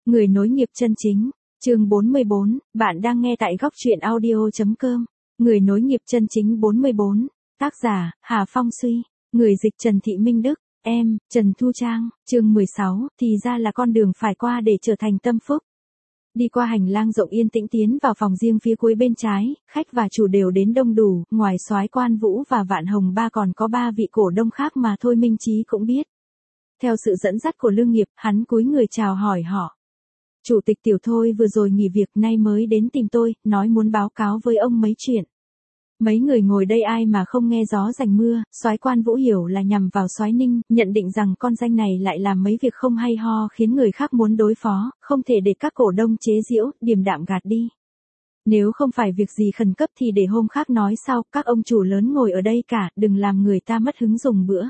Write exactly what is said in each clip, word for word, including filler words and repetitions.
Người nối nghiệp chân chính, chương bốn mươi bốn, bạn đang nghe tại góc truyện audio.com. Người nối nghiệp chân chính bốn mươi bốn, tác giả, Hà Phong Suy, người dịch Trần Thị Minh Đức, em, Trần Thu Trang, chương mười sáu, thì ra là con đường phải qua để trở thành tâm phúc. Đi qua hành lang rộng yên tĩnh tiến vào phòng riêng phía cuối bên trái, khách và chủ đều đến đông đủ, ngoài Soái Quan Vũ và Vạn Hồng Ba còn có ba vị cổ đông khác mà Thôi Minh Chí cũng biết. Theo sự dẫn dắt của Lương Nghiệp, hắn cúi người chào hỏi họ. Chủ tịch Tiểu Thôi vừa rồi nghỉ việc nay mới đến tìm tôi, nói muốn báo cáo với ông mấy chuyện. Mấy người ngồi đây ai mà không nghe gió rành mưa, Soái Quan Vũ hiểu là nhằm vào Soái Ninh, nhận định rằng con danh này lại làm mấy việc không hay ho khiến người khác muốn đối phó, không thể để các cổ đông chế giễu, điềm đạm gạt đi. Nếu không phải việc gì khẩn cấp thì để hôm khác nói sau, các ông chủ lớn ngồi ở đây cả, đừng làm người ta mất hứng dùng bữa.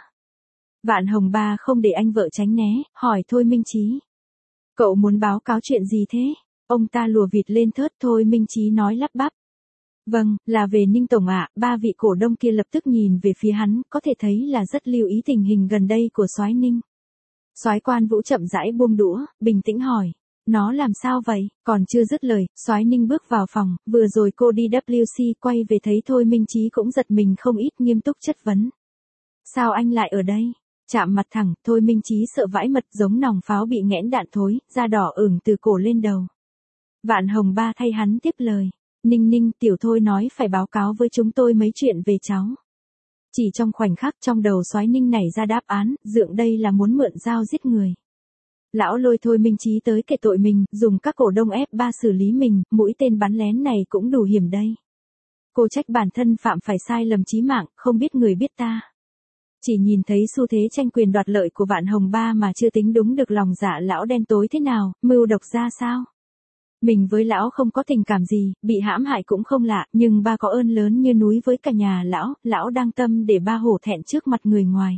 Vạn Hồng Ba không để anh vợ tránh né, hỏi Thôi Minh Chí. Cậu muốn báo cáo chuyện gì thế? Ông ta lùa vịt lên thớt. Thôi Minh Chí nói lắp bắp. Vâng, là về Ninh Tổng ạ. Ba vị cổ đông kia lập tức nhìn về phía hắn, có thể thấy là rất lưu ý tình hình gần đây của Soái Ninh. Soái Quan Vũ chậm rãi buông đũa, bình tĩnh hỏi. Nó làm sao vậy? Còn chưa dứt lời, Soái Ninh bước vào phòng, vừa rồi cô đi W C quay về thấy Thôi Minh Chí cũng giật mình không ít, nghiêm túc chất vấn. Sao anh lại ở đây? Chạm mặt thẳng, Thôi Minh Chí sợ vãi mật giống nòng pháo bị nghẽn đạn thối, da đỏ ửng từ cổ lên đầu. Vạn Hồng Ba thay hắn tiếp lời. Ninh Ninh, Tiểu Thôi nói phải báo cáo với chúng tôi mấy chuyện về cháu. Chỉ trong khoảnh khắc trong đầu Soái Ninh nảy ra đáp án, dượng đây là muốn mượn dao giết người. Lão lôi Thôi Minh Chí tới kể tội mình, dùng các cổ đông ép ba xử lý mình, mũi tên bắn lén này cũng đủ hiểm đây. Cô trách bản thân phạm phải sai lầm chí mạng, không biết người biết ta. Chỉ nhìn thấy xu thế tranh quyền đoạt lợi của Vạn Hồng Ba mà chưa tính đúng được lòng dạ lão đen tối thế nào, mưu độc ra sao. Mình với lão không có tình cảm gì, bị hãm hại cũng không lạ, nhưng ba có ơn lớn như núi với cả nhà lão, lão đang tâm để ba hổ thẹn trước mặt người ngoài.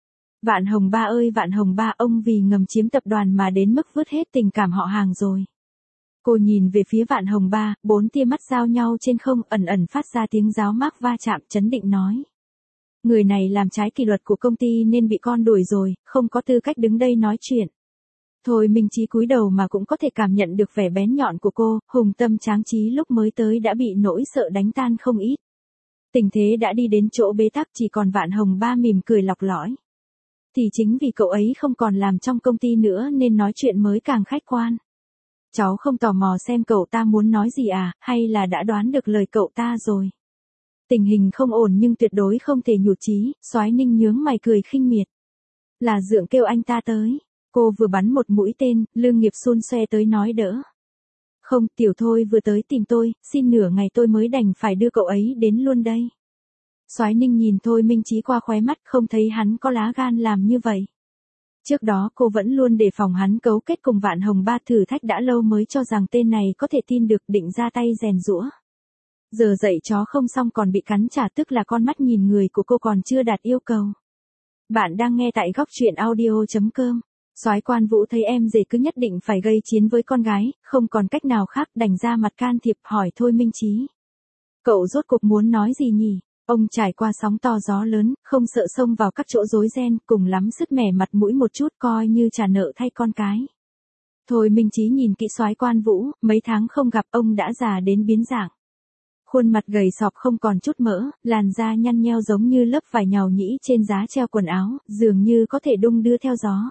Vạn Hồng Ba ơi Vạn Hồng Ba, ông vì ngầm chiếm tập đoàn mà đến mức vứt hết tình cảm họ hàng rồi. Cô nhìn về phía Vạn Hồng Ba, bốn tia mắt giao nhau trên không, ẩn ẩn phát ra tiếng giáo mác va chạm, chấn định nói. Người này làm trái kỷ luật của công ty nên bị con đuổi rồi, không có tư cách đứng đây nói chuyện. Thôi Minh Chí cúi đầu mà cũng có thể cảm nhận được vẻ bén nhọn của cô, hùng tâm tráng trí lúc mới tới đã bị nỗi sợ đánh tan không ít. Tình thế đã đi đến chỗ bế tắc, chỉ còn Vạn Hồng Ba mỉm cười lọc lõi. Thì chính vì cậu ấy không còn làm trong công ty nữa nên nói chuyện mới càng khách quan. Cháu không tò mò xem cậu ta muốn nói gì à, hay là đã đoán được lời cậu ta rồi. Tình hình không ổn nhưng tuyệt đối không thể nhụt chí, Soái Ninh nhướng mày cười khinh miệt. Là dượng kêu anh ta tới. Cô vừa bắn một mũi tên, Lương Nghiệp xun xoe tới nói đỡ. Không, Tiểu Thôi vừa tới tìm tôi, xin nửa ngày tôi mới đành phải đưa cậu ấy đến luôn đây. Soái Ninh nhìn Thôi Minh Chí qua khóe mắt, không thấy hắn có lá gan làm như vậy. Trước đó cô vẫn luôn đề phòng hắn cấu kết cùng Vạn Hồng Ba, thử thách đã lâu mới cho rằng tên này có thể tin được, định ra tay rèn giũa. Giờ dạy chó không xong còn bị cắn trả, tức là con mắt nhìn người của cô còn chưa đạt yêu cầu. Bạn đang nghe tại góc truyện audio.com. Soái Quan Vũ thấy em rể cứ nhất định phải gây chiến với con gái, không còn cách nào khác đành ra mặt can thiệp, hỏi Thôi Minh Chí. Cậu rốt cuộc muốn nói gì nhỉ? Ông trải qua sóng to gió lớn, không sợ xông vào các chỗ rối ren, cùng lắm sứt mẻ mặt mũi một chút coi như trả nợ thay con cái. Thôi Minh Chí nhìn kỹ Soái Quan Vũ, mấy tháng không gặp ông đã già đến biến dạng. Khuôn mặt gầy sọc không còn chút mỡ, làn da nhăn nheo giống như lớp vải nhàu nhĩ trên giá treo quần áo, dường như có thể đung đưa theo gió.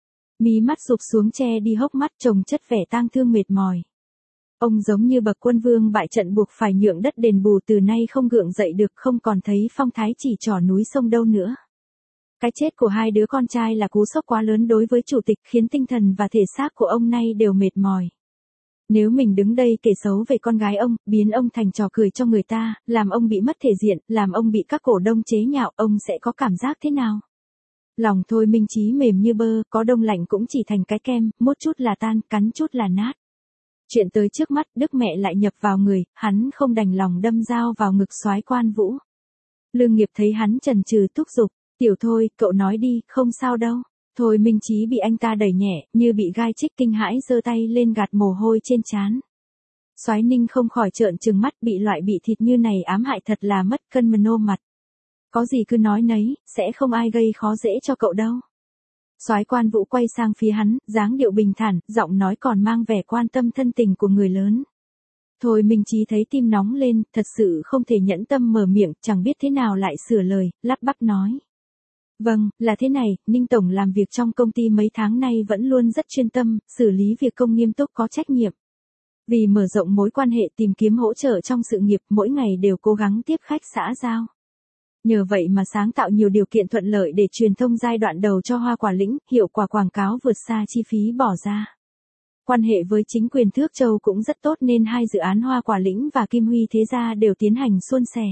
Mí mắt sụp xuống che đi hốc mắt, trông chất vẻ tang thương mệt mỏi. Ông giống như bậc quân vương bại trận buộc phải nhượng đất đền bù, từ nay không gượng dậy được, không còn thấy phong thái chỉ trỏ núi sông đâu nữa. Cái chết của hai đứa con trai là cú sốc quá lớn đối với chủ tịch, khiến tinh thần và thể xác của ông nay đều mệt mỏi. Nếu mình đứng đây kể xấu về con gái ông, biến ông thành trò cười cho người ta, làm ông bị mất thể diện, làm ông bị các cổ đông chế nhạo, ông sẽ có cảm giác thế nào? Lòng Thôi Minh Chí mềm như bơ, có đông lạnh cũng chỉ thành cái kem, mốt chút là tan, cắn chút là nát. Chuyện tới trước mắt, Đức mẹ lại nhập vào người, hắn không đành lòng đâm dao vào ngực Soái Quan Vũ. Lương Nghiệp thấy hắn chần chừ thúc giục, Tiểu Thôi, cậu nói đi, không sao đâu. Thôi Minh Chí bị anh ta đẩy nhẹ, như bị gai chích, kinh hãi giơ tay lên gạt mồ hôi trên trán. Soái Ninh không khỏi trợn trừng mắt, bị loại bị thịt như này ám hại thật là mất cân mà nô mặt. Có gì cứ nói nấy, sẽ không ai gây khó dễ cho cậu đâu. Soái Quan Vũ quay sang phía hắn, dáng điệu bình thản, giọng nói còn mang vẻ quan tâm thân tình của người lớn. Thôi Minh Chí thấy tim nóng lên, thật sự không thể nhẫn tâm mở miệng, chẳng biết thế nào lại sửa lời, lắp bắp nói. Vâng, là thế này, Ninh Tổng làm việc trong công ty mấy tháng nay vẫn luôn rất chuyên tâm, xử lý việc công nghiêm túc có trách nhiệm. Vì mở rộng mối quan hệ tìm kiếm hỗ trợ trong sự nghiệp, mỗi ngày đều cố gắng tiếp khách xã giao. Nhờ vậy mà sáng tạo nhiều điều kiện thuận lợi để truyền thông giai đoạn đầu cho Hoa Quả Lĩnh, hiệu quả quảng cáo vượt xa chi phí bỏ ra. Quan hệ với chính quyền Thước Châu cũng rất tốt nên hai dự án Hoa Quả Lĩnh và Kim Huy Thế Gia đều tiến hành suôn sẻ.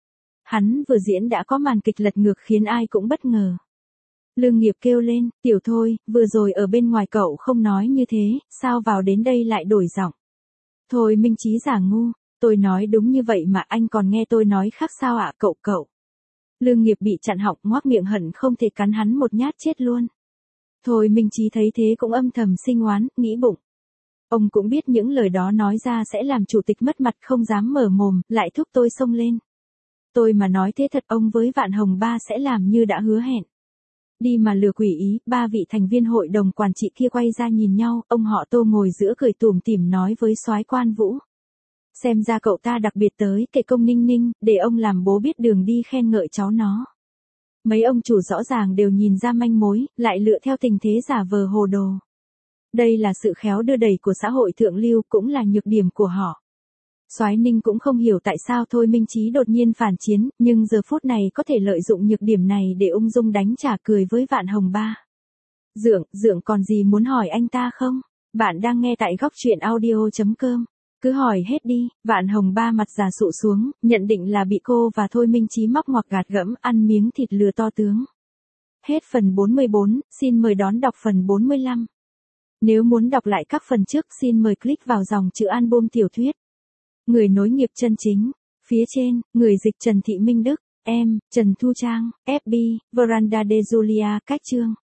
Hắn vừa diễn đã có màn kịch lật ngược khiến ai cũng bất ngờ. Lương Nghiệp kêu lên, tiểu Thôi, vừa rồi ở bên ngoài cậu không nói như thế, sao vào đến đây lại đổi giọng. Thôi Minh Chí giả ngu, tôi nói đúng như vậy mà anh còn nghe tôi nói khác sao ạ cậu cậu. Lương Nghiệp bị chặn họng ngoác miệng hận không thể cắn hắn một nhát chết luôn. Thôi Minh Chí thấy thế cũng âm thầm sinh oán, nghĩ bụng. Ông cũng biết những lời đó nói ra sẽ làm chủ tịch mất mặt không dám mở mồm, lại thúc tôi xông lên. Tôi mà nói thế thật ông với Vạn Hồng Ba sẽ làm như đã hứa hẹn. Đi mà lừa quỷ ý, ba vị thành viên hội đồng quản trị kia quay ra nhìn nhau, ông họ Tô ngồi giữa cười tủm tỉm nói với Soái Quan Vũ. Xem ra cậu ta đặc biệt tới kể công Ninh Ninh, để ông làm bố biết đường đi khen ngợi cháu nó. Mấy ông chủ rõ ràng đều nhìn ra manh mối, lại lựa theo tình thế giả vờ hồ đồ. Đây là sự khéo đưa đẩy của xã hội thượng lưu, cũng là nhược điểm của họ. Soái Ninh cũng không hiểu tại sao Thôi Minh Chí đột nhiên phản chiến, nhưng giờ phút này có thể lợi dụng nhược điểm này để ung dung đánh trả cười với Vạn Hồng Ba. Dượng, Dượng còn gì muốn hỏi anh ta không? Bạn đang nghe tại góc truyện audio chấm com. Cứ hỏi hết đi. Vạn Hồng Ba mặt già sụ xuống, nhận định là bị cô và Thôi Minh Chí móc ngoặc gạt gẫm, ăn miếng thịt lừa to tướng. Hết phần bốn mươi bốn, xin mời đón đọc phần bốn mươi lăm. Nếu muốn đọc lại các phần trước xin mời click vào dòng chữ album tiểu thuyết. Người nối nghiệp chân chính. Phía trên, người dịch Trần Thị Minh Đức. Em, Trần Thu Trang. ép bê, Veranda de Julia, cách chương.